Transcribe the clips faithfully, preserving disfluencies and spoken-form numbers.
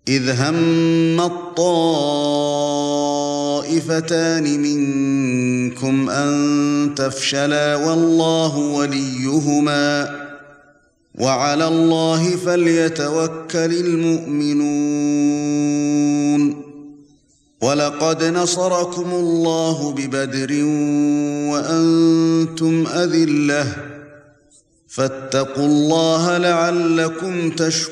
إذ هم الطائفتان منكم أن تفشلا والله وليهما وعلى الله فليتوكل المؤمنون ولقد نصركم الله ببدر وأنتم أذلة فاتقوا الله لعلكم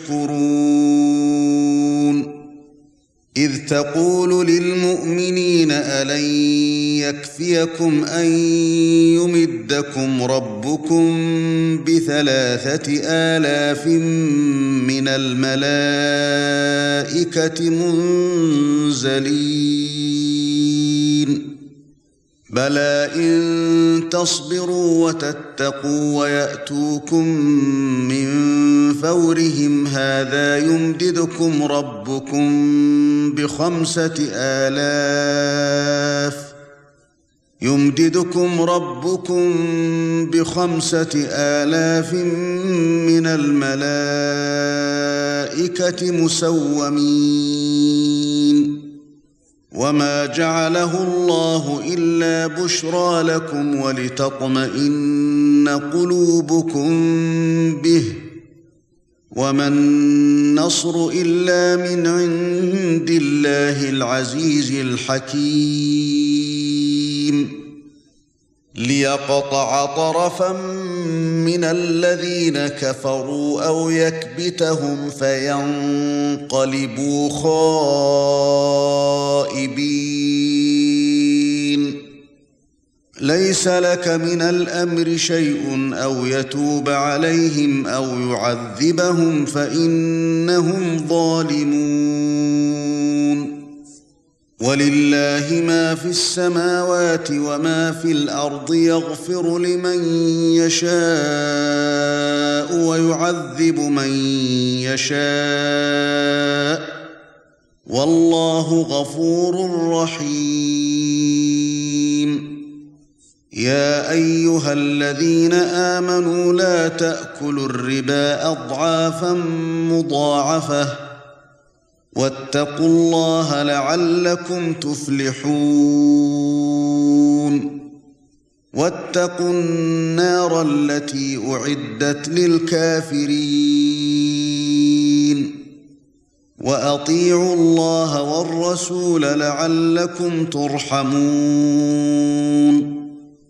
تشكرون إذ تقول للمؤمنين ألن يكفيكم أن يمدكم ربكم بثلاثة آلاف من الملائكة منزلين بلى إن تصبروا وتتقوا ويأتوكم من فورهم هذا يمددكم ربكم بخمسة آلاف يمددكم ربكم بخمسة آلاف من الملائكة مسومين وما جعله الله إلا بشرى لكم ولتطمئن قلوبكم به وما النصر إلا من عند الله العزيز الحكيم ليقطع طرفا من الذين كفروا أو يكبتهم فينقلبوا خائبين ليس لك من الأمر شيء أو يتوب عليهم أو يعذبهم فإنهم ظالمون ولله ما في السماوات وما في الأرض يغفر لمن يشاء ويعذب من يشاء والله غفور رحيم يا أيها الذين آمنوا لا تأكلوا الربا أضعافا مضاعفة واتقوا الله لعلكم تفلحون واتقوا النار التي أعدت للكافرين وأطيعوا الله والرسول لعلكم ترحمون